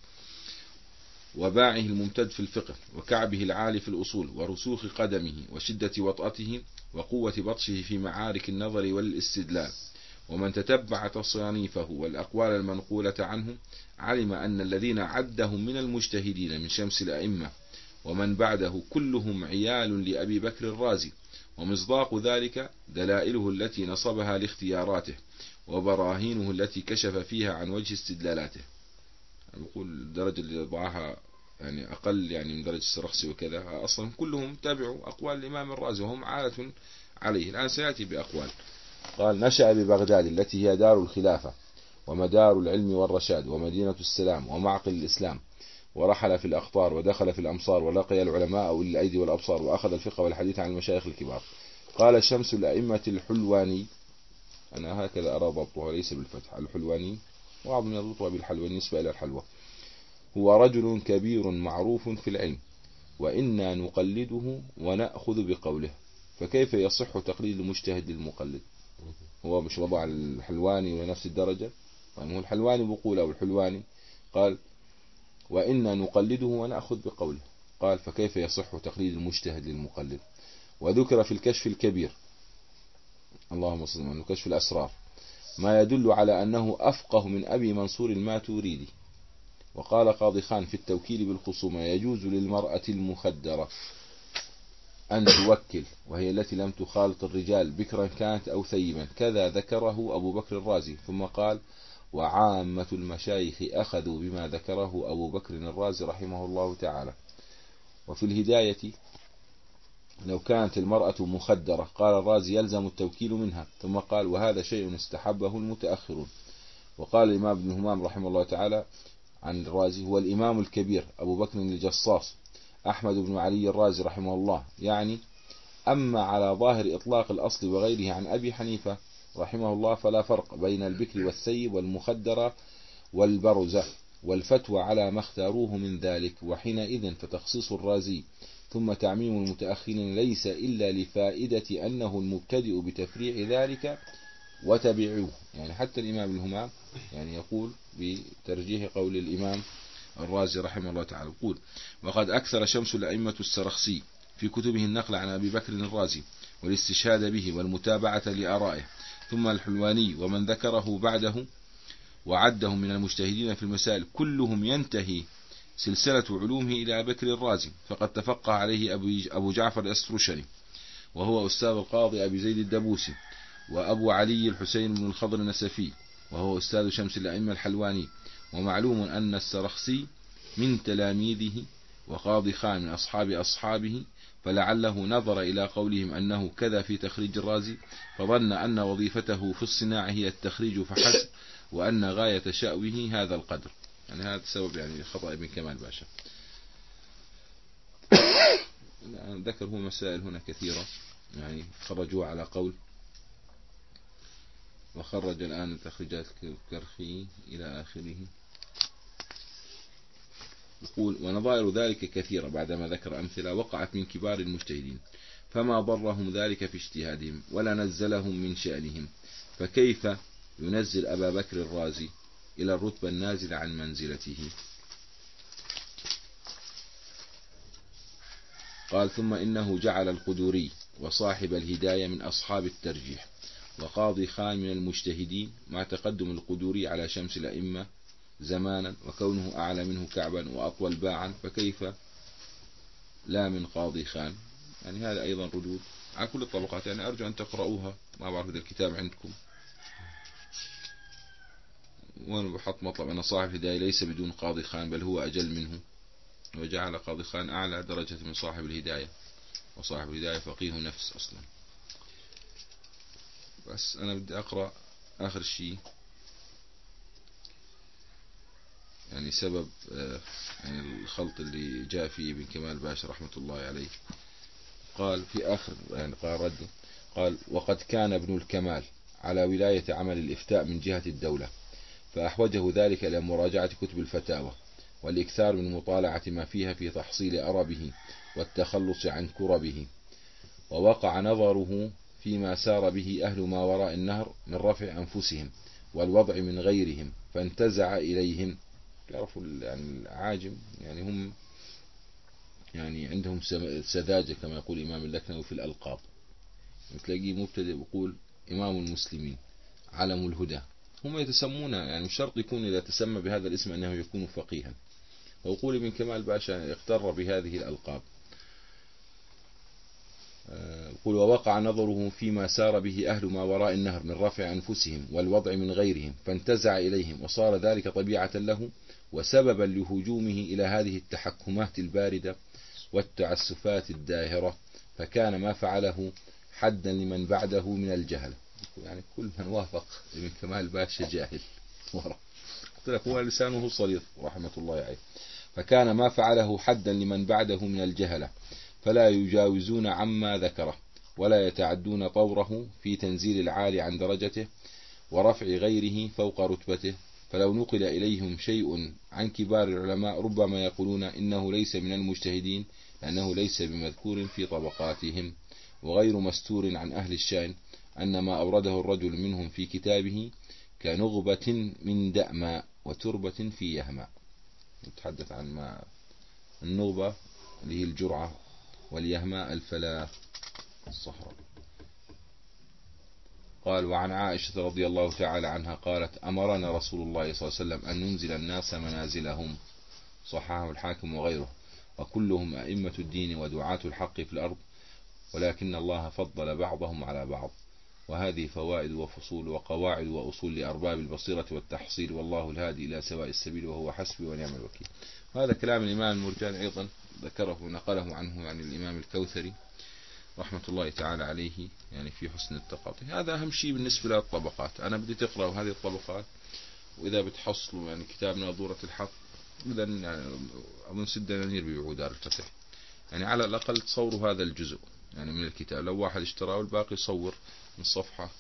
وباعه الممتد في الفقه، وكعبه العالي في الأصول، ورسوخ قدمه، وشدة وطأته، وقوة بطشه في معارك النظر والاستدلال. ومن تتبع تصانيفه والأقوال المنقولة عنه علم أن الذين عدهم من المجتهدين من شمس الأئمة ومن بعده كلهم عيال لأبي بكر الرازي، ومصداق ذلك دلائله التي نصبها لاختياراته، وبراهينه التي كشف فيها عن وجه استدلالاته. نقول الدرجة اللي ضعها يعني أقل يعني من درجة السرخسي وكذا، أصلا كلهم تابعوا أقوال الإمام الرازي وهم عالة عليه. الآن سيأتي بأقوال. قال نشأ ببغداد التي هي دار الخلافة ومدار العلم والرشاد ومدينة السلام ومعقل الإسلام، ورحل في الأقطار ودخل في الأمصار، ولقي العلماء أولي الأيدي والأبصار، وأخذ الفقه والحديث عن المشايخ الكبار. قال شمس الأئمة الحلواني، أنا هكذا أرى ضبطها ليس بالفتح، الحلواني، وبعضهم يضبطها بالحلوى نسبة إلى الحلوى، هو رجل كبير معروف في العلم، وإنا نقلده ونأخذ بقوله، فكيف يصح تقليد المجتهد للمقلد؟ هو مش وضع الحلواني ونفس الدرجة؟ يعني هو الحلواني بقول أو الحلواني قال وإنا نقلده ونأخذ بقوله، قال فكيف يصح تقليد المجتهد للمقلد؟ وذكر في الكشف الكبير، اللهم صل وسلم، كشف الأسرار، ما يدل على أنه أفقه من أبي منصور الماتوريدي. وقال قاضي خان في التوكيل بالخصومة يجوز للمرأة المخدرة أن توكل، وهي التي لم تخالط الرجال بكرا كانت أو ثيبا، كذا ذكره أبو بكر الرازي. ثم قال وعامة المشايخ أخذوا بما ذكره أبو بكر الرازي رحمه الله تعالى. وفي الهداية لو كانت المرأة مخدرة قال الرازي يلزم التوكيل منها. ثم قال وهذا شيء استحبه المتأخرون. وقال الإمام ابن همام رحمه الله تعالى عن الرازي هو الإمام الكبير أبو بكر الجصاص أحمد بن علي الرازي رحمه الله، يعني أما على ظاهر إطلاق الأصل وغيره عن أبي حنيفة رحمه الله فلا فرق بين البكر والثيب والمخدرة والبرزة، والفتوى على ما اختاروه من ذلك. وحينئذ فتخصيص الرازي ثم تعميم المتأخرين ليس إلا لفائدة أنه المبتدئ بتفريع ذلك وتبعوه. يعني حتى الإمام الهمام يعني يقول بترجيح قول الإمام الرازي رحمه الله تعالى، يقول وقد أكثر شمس الأئمة السرخسي في كتبه النقل عن أبي بكر الرازي والاستشهاد به والمتابعة لآرائه. ثم الحلواني ومن ذكره بعده وعدهم من المجتهدين في المسائل كلهم ينتهي سلسلة علومه إلى بكر الرازي، فقد تفقه عليه أبو جعفر الأسترشني وهو أستاذ القاضي أبي زيد الدبوسي، وأبو علي الحسين بن الخضر النسفي وهو أستاذ شمس الأئمة الحلواني. ومعلوم أن السرخسي من تلاميذه وقاضي خان من أصحاب أصحابه، فلعله نظر إلى قولهم أنه كذا في تخريج الرازي فظن أن وظيفته في الصناعة هي التخريج فحسب، وأن غاية شأوه هذا القدر. يعني هذا سبب يعني خطأ ابن كمال باشا. ذكر هو مسائل هنا كثيرة يعني خرجوا على قول، وخرج الآن تخريجات الكرخي إلى آخره. يقول ونظائر ذلك كثيرة بعدما ذكر أمثلة وقعت من كبار المجتهدين، فما ضرهم ذلك في اجتهادهم ولا نزلهم من شأنهم، فكيف ينزل أبا بكر الرازي إلى الرتبة النازلة عن منزلته. قال ثم إنه جعل القدوري وصاحب الهداية من أصحاب الترجيح، وقاضي خان من المجتهدين، مع تقدم القدوري على شمس الأئمة زمانا وكونه أعلى منه كعبا وأطول باعا، فكيف لا من قاضي خان. يعني هذا أيضا ردود على كل الطبقات. يعني أرجو أن تقرؤوها، ما بعرف إذا الكتاب عندكم. وأنا بحط مطلب أن صاحب الهداية ليس بدون قاضي خان، بل هو أجل منه، وجعل قاضي خان أعلى درجة من صاحب الهداية، وصاحب الهداية فقيه نفس أصلا. بس أنا بدي أقرأ آخر شيء، يعني سبب يعني الخلط اللي جاء فيه ابن كمال باشا رحمة الله عليه. قال في آخر يعني قال رده، قال وقد كان ابن الكمال على ولاية عمل الإفتاء من جهة الدولة، فأحوجه ذلك إلى مراجعة كتب الفتاوى والإكثار من مطالعة ما فيها في تحصيل أربه والتخلص عن كربه، ووقع نظره فيما سار به أهل ما وراء النهر من رفع أنفسهم والوضع من غيرهم، فانتزع إليهم. تعرفوا يعني العاجم يعني هم يعني عندهم سذاجة كما يقول إمام اللكنوي في الألقاب. تلاقيه مبتدئ بيقول إمام المسلمين، علم الهدى، هم يتسمون يعني مش شرط يكون إذا تسمى بهذا الاسم أنه يكون فقيها. ويقول ابن كمال باشا اغتر بهذه الألقاب. يقول ووقع نظره فيما سار به أهل ما وراء النهر من رفع أنفسهم والوضع من غيرهم، فانتزع إليهم، وصار ذلك طبيعة له وسببا لهجومه إلى هذه التحكمات الباردة والتعسفات الداهرة، فكان ما فعله حدا لمن بعده من الجهل. يعني كل من وافق ابن كمال باشا جاهل. قلت لك هو لسانه صليط رحمة الله عليه. فكان ما فعله حدا لمن بعده من الجهلة، فلا يجاوزون عما ذكره ولا يتعدون طوره في تنزيل العالي عن درجته ورفع غيره فوق رتبته. فلو نقل إليهم شيء عن كبار العلماء ربما يقولون إنه ليس من المجتهدين لأنه ليس بمذكور في طبقاتهم، وغير مستور عن أهل الشأن أن ما أورده الرجل منهم في كتابه كنغبة من دأماء وتربة في يهماء. نتحدث عن ما النغبة اللي هي الجرعة، واليهماء الفلاة الصحراء. قال وعن عائشة رضي الله تعالى عنها قالت أمرنا رسول الله صلى الله عليه وسلم أن ننزل الناس منازلهم، صححه الحاكم وغيره، وكلهم أئمة الدين ودعاة الحق في الأرض، ولكن الله فضل بعضهم على بعض. وهذه فوائد وفصول وقواعد وأصول لأرباب البصيرة والتحصيل، والله الهادي إلى سواء السبيل وهو حسبي ونعم الوكيل. هذا كلام الإمام المرجاني أيضا ذكره ونقله عنه يعني الإمام الكوثري رحمة الله تعالى عليه، يعني في حسن التقاطي. هذا أهم شيء بالنسبة للطبقات. أنا بدي تقرأوا هذه الطبقات، وإذا بتحصلوا يعني كتاب ناظورة الحق، إذا يعني أظن سد نير بيبيعوا دار الفتح، يعني على الأقل تصوروا هذا الجزء يعني من الكتاب. لو واحد اشتراه والباقي يصور من صفحة،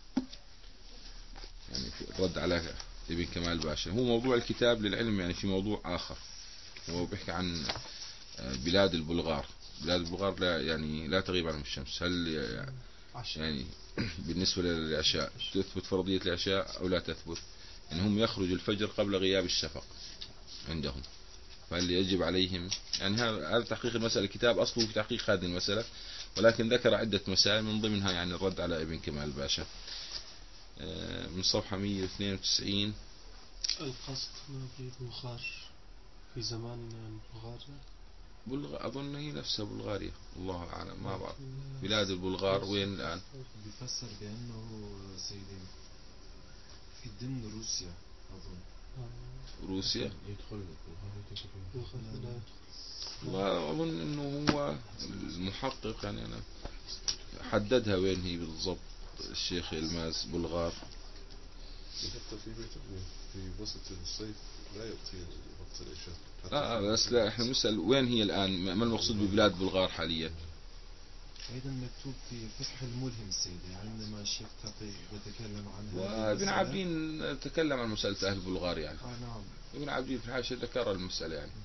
يعني في رد على ابن كمال باشا. هو موضوع الكتاب للعلم يعني في موضوع آخر، هو بيحكي عن بلاد البلغار. بلاد البلغار لا يعني لا تغيب عنهم الشمس. هل يعني بالنسبة للعشاء تثبت فرضية العشاء أو لا تثبت؟ يعني هم يخرج الفجر قبل غياب الشفق عندهم، فهل يجب عليهم؟ يعني هذا تحقيق المسألة. الكتاب أصله في تحقيق هذه المسألة، ولكن ذكر عدة مسائل من ضمنها يعني الرد على ابن كمال باشا من صفحة مئة واثنين وتسعين. القصد في بلغار في زمان بلغاريا، بلغ... أظن هي نفسها بلغاريا، الله أعلم ما بعرف. بلاد البلغار وين الآن؟ بيفسر بأنه سيدي في ضمن روسيا أظن. روسيا يدخل لا والله أظن أنه هو المحقق يعني أنا حددها وين هي بالضبط الشيخ الماس بلغار. حتى في بيت في وسط الصيف لا يأتي وقت العشاء. آه, آه بس لا احنا نسأل وين هي الآن، ما المقصود ببلاد بلغار حاليا؟ أيضا مكتوب في فتح الملهم سيدي عندما الشيخ تقي يتكلم عن وابن عابدين تكلم عن مسألة أهل بلغار يعني. آه نعم. ابن عابدين في الحاشية ذكر المسألة يعني.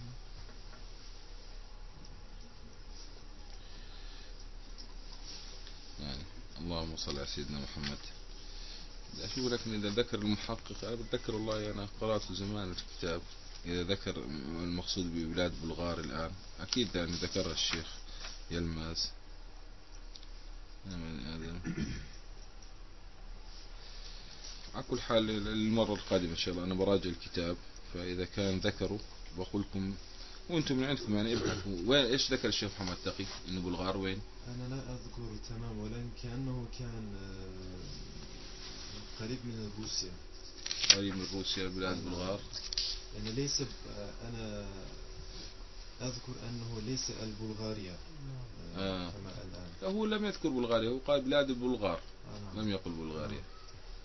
يعني اللهم صل على سيدنا محمد. شوف، لكن إذا ذكر المحقق، أنا بتذكر والله أنا قرأت زمان الكتاب، إذا ذكر المقصود ببلاد بلغار الآن أكيد يعني ذكر الشيخ يلماز. على كل حال المرة القادمة إن شاء الله أنا براجع الكتاب، فإذا كان ذكروا بقول لكم، وأنتم من عندكم يعني ابحثوا وين إيش ذكر الشيخ محمد تقي إنه بلغار وين. أنا لا أذكر تمام، ولكن كأنه كان قريب من روسيا. قريب من روسيا بلاد بلغار. يعني ليس أنا أذكر أنه ليس البلغاريا آه. كما الآن. لا هو لم يذكر بلغاريا، هو قال بلاد البلغار. آه. لم يقل بلغاريا. آه.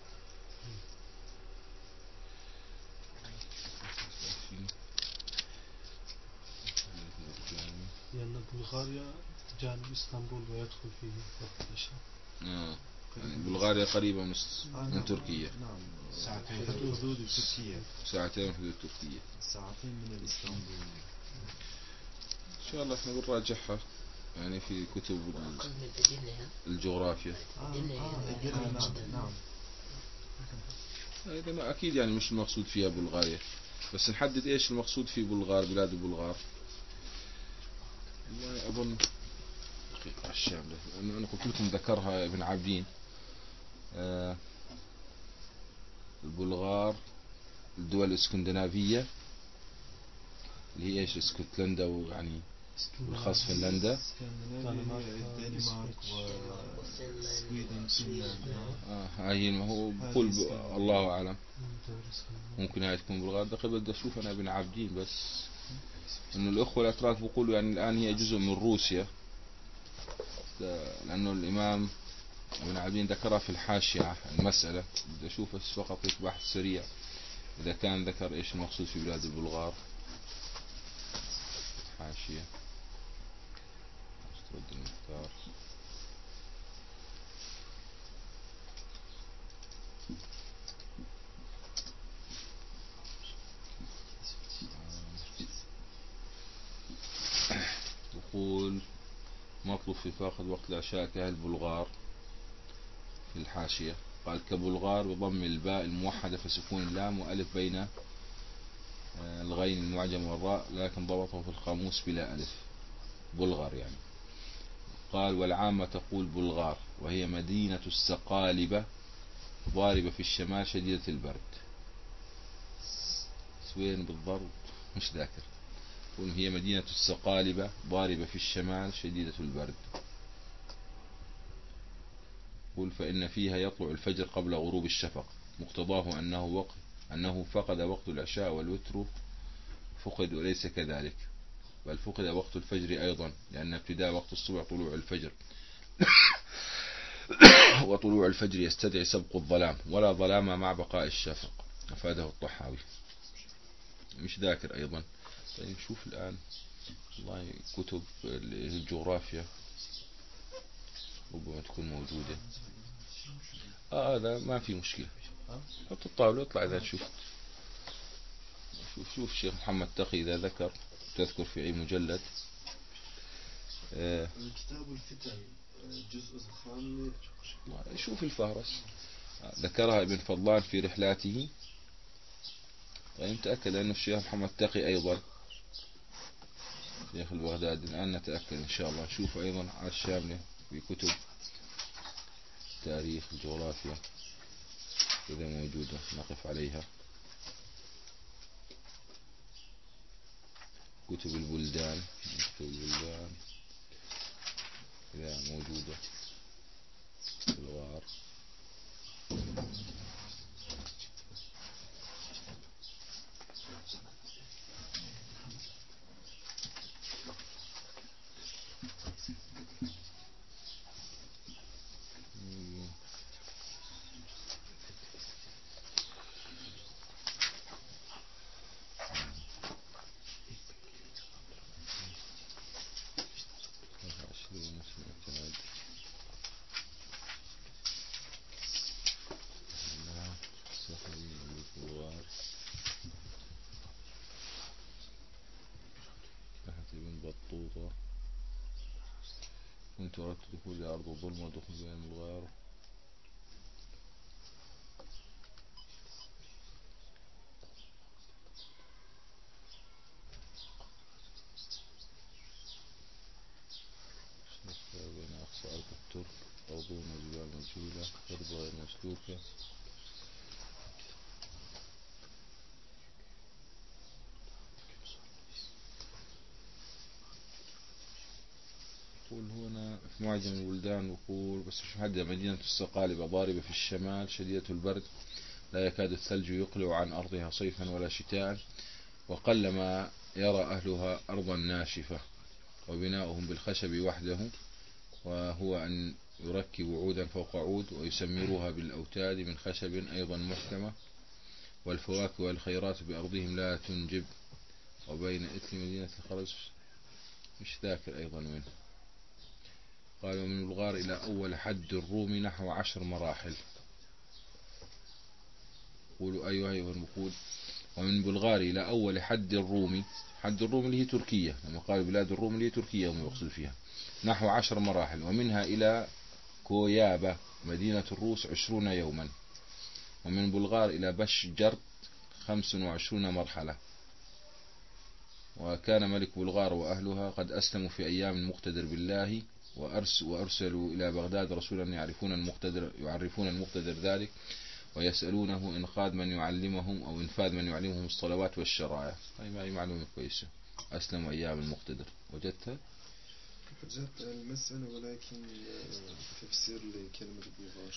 لأن بلغاريا جانب اسطنبول ويدخل فيه وقت العشاء. آه. يعني بلغاريا قريبة من, آه من نعم. تركيا. نعم. ساعتين من حدود تركيا. ساعتين من حدود تركيا. ساعتين من الإسطنبول. إن شاء الله إحنا بنراجعها يعني في كتب الجغرافيا. آه. آه. نعم. نعم. إذا أكيد يعني مش المقصود فيها بلغاريا، بس نحدد إيش المقصود في بلغار، بلاد البلغار. والله أظن دقيقة الشاملة، لأنه أنا قلت لكم ذكرها ابن عابدين. آه البلغار الدول الاسكندنافية اللي هي إيش، اسكتلندا ويعني الخاص فنلندا. الدنمارك والسويدن فنلندا. آه هاي ما هو بقول الله أعلم، ممكن هاي تكون بلغار. دقيقة بدي أشوف أنا ابن عابدين، بس إنه الأخوة الأتراك بيقولوا يعني الآن هي جزء من روسيا، لأنه الإمام ابن عابدين ذكرها في الحاشية المسألة. بدي أشوف بس فقط هيك بحث سريع إذا كان ذكر إيش المقصود في بلاد البلغار. حاشية أسترد المختار. يقول مطلوب في فاقد وقت العشاء كأهل بلغار في الحاشية. قال كبلغار بضم الباء الموحدة فسكون اللام وألف بين الغين المعجم والراء، لكن ضبطه في القاموس بلا ألف، بلغار يعني. قال والعامة تقول بلغار، وهي مدينة السقالبة ضاربة في الشمال شديدة البرد. وين بالضبط مش ذاكر. هي مدينة السقالبة ضاربة في الشمال شديدة البرد. قل فإن فيها يطلع الفجر قبل غروب الشفق، مقتضاه أنه وقت أنه فقد وقت العشاء والوتر فقد، وليس كذلك، بل فقد وقت الفجر أيضا، لأن ابتداء وقت الصبح طلوع الفجر وطلوع الفجر يستدعي سبق الظلام، ولا ظلام مع بقاء الشفق. أفاده الطحاوي. مش ذاكر أيضا. طيب نشوف الآن والله كتب الجغرافيا ربما تكون موجودة. آه هذا ما في مشكلة، حط الطاولة اطلع إذا شفت. شوف شوف الشيخ محمد تقي إذا ذكر تذكر في أي مجلد. آه كتاب الفتن الجزء الخامس. شوف الفهرس ذكرها ابن فضلان في رحلاته. يعني متأكد أنه الشيخ محمد تقي أيضا شيخ البغدادي. الآن نتأكد إن شاء الله. نشوف أيضا على الشاملة في كتب تاريخ الجغرافيا إذا موجودة نقف عليها. كتب البلدان، كتب البلدان إذا موجودة. الغار. بطوطة. كنت أردت دخول أرض الظلم ودخول بين الغار. معجم البلدان بقول بس مش محددة. مدينة الصقالبة ضاربة في الشمال شديدة البرد لا يكاد الثلج يقلع عن أرضها صيفا ولا شتاء، وقلما يرى أهلها أرضا ناشفة، وبناؤهم بالخشب وحده، وهو أن يركبوا عودا فوق عود ويسمروها بالأوتاد من خشب أيضا محكمة، والفواكه والخيرات بأرضهم لا تنجب، وبين إثل مدينة الخرج مش ذاكر أيضا وين. قال ومن بلغار إلى أول حد الروم نحو عشر مراحل. قولوا أيها أيها المقول. ومن بلغار إلى أول حد الرومي، حد الروم اللي هي تركيا، لما قال بلاد الروم اللي هي تركيا هم يقصد فيها، نحو عشر مراحل، ومنها إلى كويابة مدينة الروس عشرون يوما، ومن بلغار إلى بشجرت خمس وعشرون مرحلة. وكان ملك بلغار وأهلها قد أسلموا في أيام المقتدر بالله، وأرسلوا إلى بغداد رسولا يعرفون المقتدر, يعرفون المقتدر ذلك، ويسألونه إنقاذ من يعلمهم أو إنفاذ من يعلمهم الصلوات والشرائع. طيب هذه معلومة كويسة. أسلموا أيام المقتدر. وجدتها؟ وجدت المسألة ولكن تفسير لكلمة بلغار.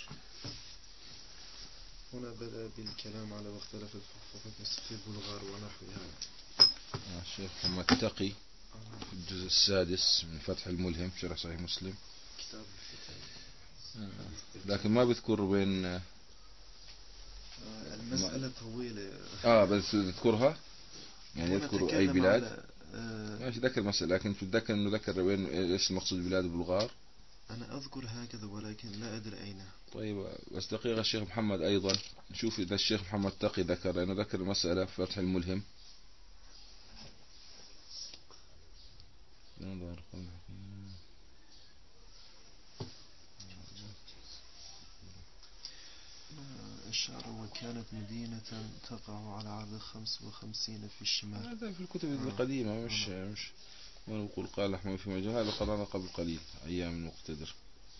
هنا بدأ بالكلام على واختلفت في بلغار ونحوها. الشيخ محمد تقي في الجزء السادس من فتح الملهم شرح صحيح مسلم كتاب لكن ما بذكر بين المسألة طويلة. اه بس تذكرها يعني يذكر أي بلاد آه ماشي ذكر مسألة، لكن تتذكر إنه ذكر وين إيش المقصود بلاد بلغار. أنا أذكر هكذا ولكن لا أدري أين. طيب بس دقيقة الشيخ محمد أيضا نشوف إذا الشيخ محمد تقي ذكر، لأنه ذكر المسألة في فتح الملهم. الشعر وكانت مدينة تقع على عرض خمس وخمسين في الشمال. هذا في الكتب القديمة مش مش ما نقول قال أحمد في مجال هذا قرانا قبل قليل أيام المقتدر.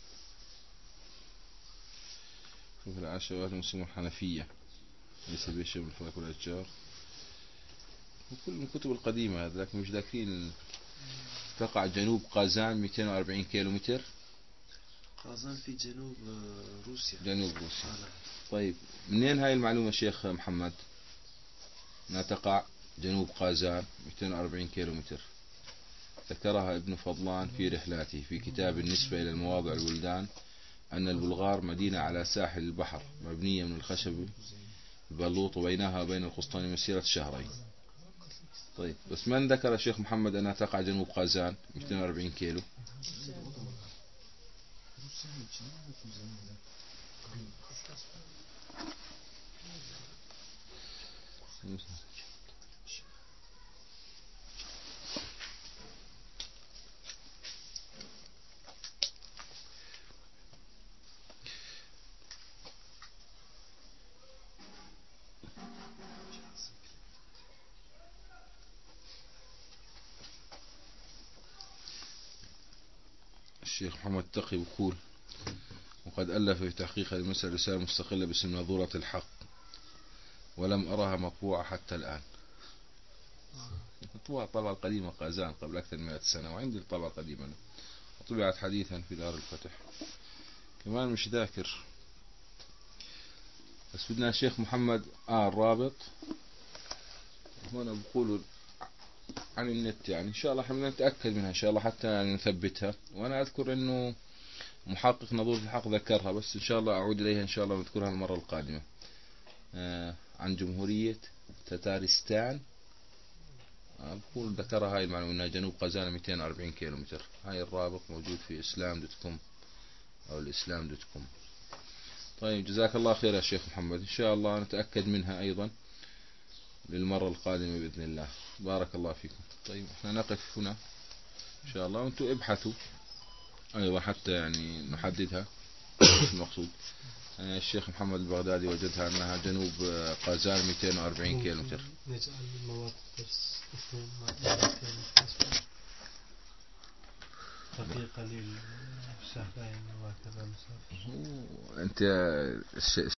في العاشر وأهل المسلمين الحنفية ليس بيشبه الفلك والأشجار، وكل من الكتب القديمة هذا، لكن مش ذاكرين. تقع جنوب قازان مئتين وأربعين كيلو متر. قازان في جنوب روسيا. جنوب روسيا. طيب منين هاي المعلومة شيخ محمد؟ أنها تقع جنوب قازان مئتين وأربعين كيلو متر. ذكرها ابن فضلان في رحلاته في كتاب النسبة إلى المواضع البلدان، أن البلغار مدينة على ساحل البحر مبنية من الخشب البلوط، وبينها وبين القسطنطينية مسيرة شهرين. طيب بس من ذكر الشيخ محمد أنها تقع جنوب قازان مئتين وأربعين كيلو؟ الشيخ محمد تقي بقول وقد ألف في تحقيق المسألة رسالة مستقلة باسم نظورة الحق، ولم أراها مطبوعة حتى الآن. مطبوعة طبعة قديمة قازان قبل أكثر من مئة سنة، وعندي الطبعة قديمة وطبعت حديثا في دار الفتح كمان مش ذاكر. بس بدنا الشيخ محمد آه الرابط هنا بقولوا عن النت، يعني إن شاء الله احنا نتأكد منها إن شاء الله حتى يعني نثبتها. وأنا أذكر إنه محقق نظورة الحق ذكرها، بس إن شاء الله أعود إليها إن شاء الله ونذكرها المرة القادمة. آه عن جمهورية تتارستان. آه بقول ذكرها هاي المعلومة إنها جنوب قازان مئتين وأربعين كيلو متر. هاي الرابط موجود في إسلام دوت كوم أو الإسلام دوت كوم. طيب جزاك الله خير يا شيخ محمد، إن شاء الله نتأكد منها أيضا للمرة القادمة بإذن الله. بارك الله فيكم. طيب احنا نقف هنا إن شاء الله، وانتم ابحثوا أيضا حتى يعني نحددها المقصود. يعني الشيخ محمد البغدادي وجدها أنها جنوب قازان مئتين وأربعين كيلو متر. نجعل مواقع درس اثنين دقيقة للشهرين وكذا مسافر. أنت